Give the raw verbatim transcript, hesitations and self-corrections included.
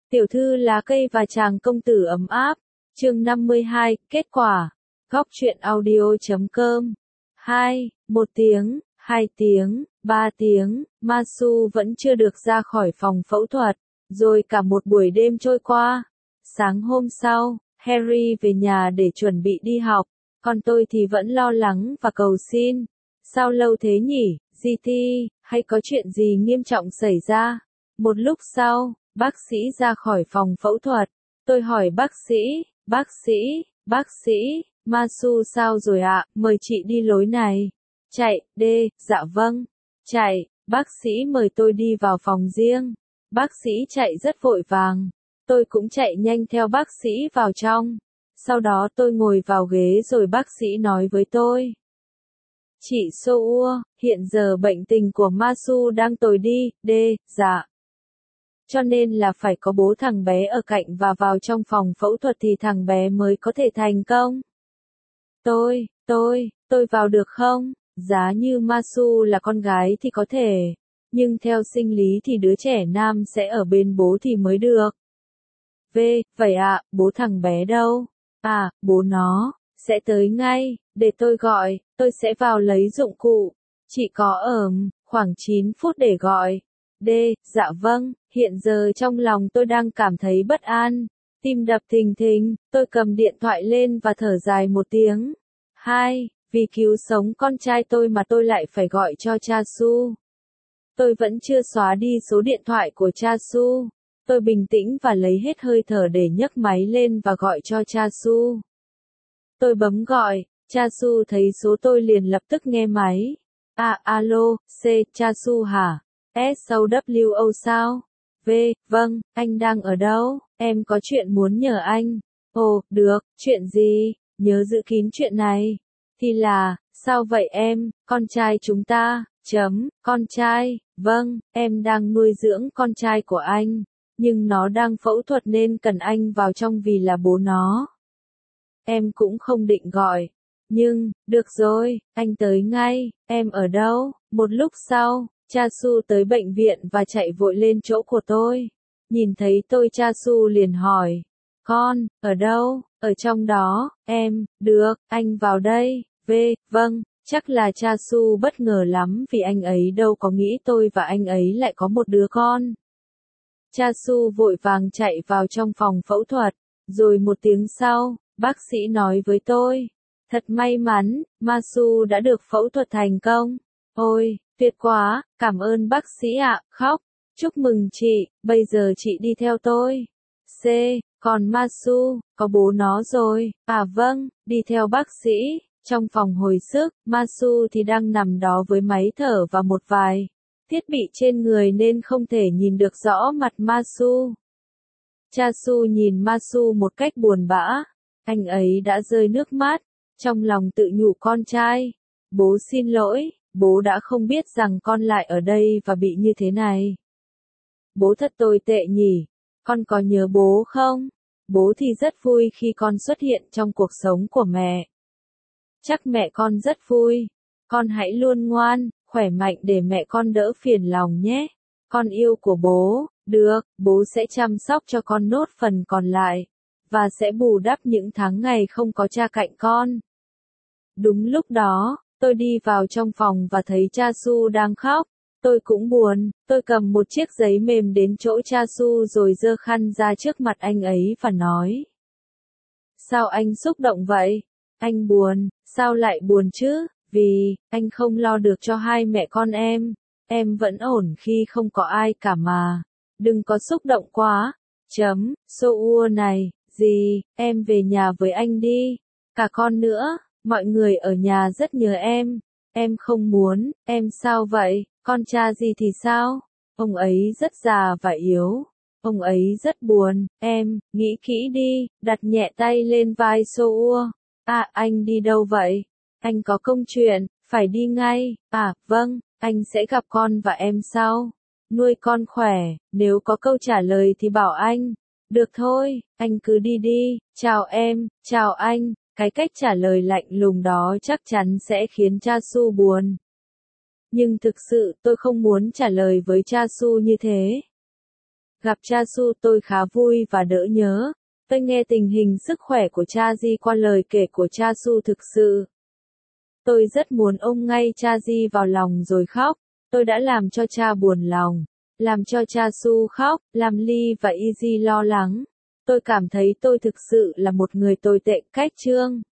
Tiểu thư lá cây và chàng công tử ấm áp. Chương năm mươi hai, kết quả. Góc truyện audio chấm com. hai, một tiếng, hai tiếng, ba tiếng, Masu vẫn chưa được ra khỏi phòng phẫu thuật, rồi cả một buổi đêm trôi qua. Sáng hôm sau, Harry về nhà để chuẩn bị đi học, còn tôi thì vẫn lo lắng và cầu xin. Sao lâu thế nhỉ, giê tê, hay có chuyện gì nghiêm trọng xảy ra? Một lúc sau, bác sĩ ra khỏi phòng phẫu thuật. Tôi hỏi bác sĩ, bác sĩ, bác sĩ, Masu sao rồi ạ, mời chị đi lối này. Chạy, đê, dạ vâng. Chạy, bác sĩ mời tôi đi vào phòng riêng. Bác sĩ chạy rất vội vàng. Tôi cũng chạy nhanh theo bác sĩ vào trong. Sau đó tôi ngồi vào ghế rồi bác sĩ nói với tôi. Chị Soua, hiện giờ bệnh tình của Masu đang tồi đi, đê, dạ. Cho nên là phải có bố thằng bé ở cạnh và vào trong phòng phẫu thuật thì thằng bé mới có thể thành công. Tôi, tôi, tôi vào được không? Giá như Masu là con gái thì có thể, nhưng theo sinh lý thì đứa trẻ nam sẽ ở bên bố thì mới được. V, vậy ạ, à, bố thằng bé đâu? À, bố nó, sẽ tới ngay, để tôi gọi, tôi sẽ vào lấy dụng cụ. Chị có ở khoảng chín phút để gọi. D, dạ vâng, hiện giờ trong lòng tôi đang cảm thấy bất an, tim đập thình thình, tôi cầm điện thoại lên và thở dài một tiếng. Hai, vì cứu sống con trai tôi mà tôi lại phải gọi cho cha Su. Tôi vẫn chưa xóa đi số điện thoại của cha Su. Tôi bình tĩnh và lấy hết hơi thở để nhấc máy lên và gọi cho cha Su. Tôi bấm gọi, cha Su thấy số tôi liền lập tức nghe máy. À, alo, C, cha Su hả? S O W O sao? V, vâng, anh đang ở đâu? Em có chuyện muốn nhờ anh. Ồ, được, chuyện gì? Nhớ giữ kín chuyện này. Thì là, sao vậy em, con trai chúng ta, chấm, con trai, vâng, em đang nuôi dưỡng con trai của anh, nhưng nó đang phẫu thuật nên cần anh vào trong vì là bố nó. Em cũng không định gọi. Nhưng, được rồi, anh tới ngay, em ở đâu? Một lúc sau, cha Su tới bệnh viện và chạy vội lên chỗ của tôi. Nhìn thấy tôi cha Su liền hỏi. Con, ở đâu? Ở trong đó, em, được, anh vào đây. V, vâng, chắc là cha Su bất ngờ lắm vì anh ấy đâu có nghĩ tôi và anh ấy lại có một đứa con. Cha Su vội vàng chạy vào trong phòng phẫu thuật, rồi một tiếng sau, bác sĩ nói với tôi. Thật may mắn, Masu đã được phẫu thuật thành công. Ôi, tuyệt quá, cảm ơn bác sĩ ạ, khóc. Chúc mừng chị, bây giờ chị đi theo tôi. C, còn Masu, có bố nó rồi. À vâng, đi theo bác sĩ. Trong phòng hồi sức, Masu thì đang nằm đó với máy thở và một vài thiết bị trên người nên không thể nhìn được rõ mặt Masu. Cha Su nhìn Masu một cách buồn bã. Anh ấy đã rơi nước mắt. Trong lòng tự nhủ con trai. Bố xin lỗi, bố đã không biết rằng con lại ở đây và bị như thế này. Bố thật tồi tệ nhỉ. Con có nhớ bố không? Bố thì rất vui khi con xuất hiện trong cuộc sống của mẹ. Chắc mẹ con rất vui. Con hãy luôn ngoan, khỏe mạnh để mẹ con đỡ phiền lòng nhé. Con yêu của bố, được, bố sẽ chăm sóc cho con nốt phần còn lại. Và sẽ bù đắp những tháng ngày không có cha cạnh con. Đúng lúc đó, tôi đi vào trong phòng và thấy cha Su đang khóc. Tôi cũng buồn, tôi cầm một chiếc giấy mềm đến chỗ cha Su rồi giơ khăn ra trước mặt anh ấy và nói. Sao anh xúc động vậy? Anh buồn, sao lại buồn chứ? Vì, anh không lo được cho hai mẹ con em. Em vẫn ổn khi không có ai cả mà. Đừng có xúc động quá. Chấm, Soua này, gì, em về nhà với anh đi. Cả con nữa, mọi người ở nhà rất nhớ em. Em không muốn, em sao vậy? Con cha gì thì sao? Ông ấy rất già và yếu. Ông ấy rất buồn, em, nghĩ kỹ đi, đặt nhẹ tay lên vai Soua. À, anh đi đâu vậy? Anh có công chuyện, phải đi ngay. À, vâng, anh sẽ gặp con và em sau. Nuôi con khỏe, nếu có câu trả lời thì bảo anh. Được thôi, anh cứ đi đi, chào em, chào anh. Cái cách trả lời lạnh lùng đó chắc chắn sẽ khiến cha Su buồn. Nhưng thực sự tôi không muốn trả lời với cha Su như thế. Gặp cha Su tôi khá vui và đỡ nhớ. Tôi nghe tình hình sức khỏe của cha Di qua lời kể của cha Su thực sự. Tôi rất muốn ôm ngay cha Di vào lòng rồi khóc. Tôi đã làm cho cha buồn lòng, làm cho cha Su khóc, làm Ly và Easy lo lắng. Tôi cảm thấy tôi thực sự là một người tồi tệ. Cách chương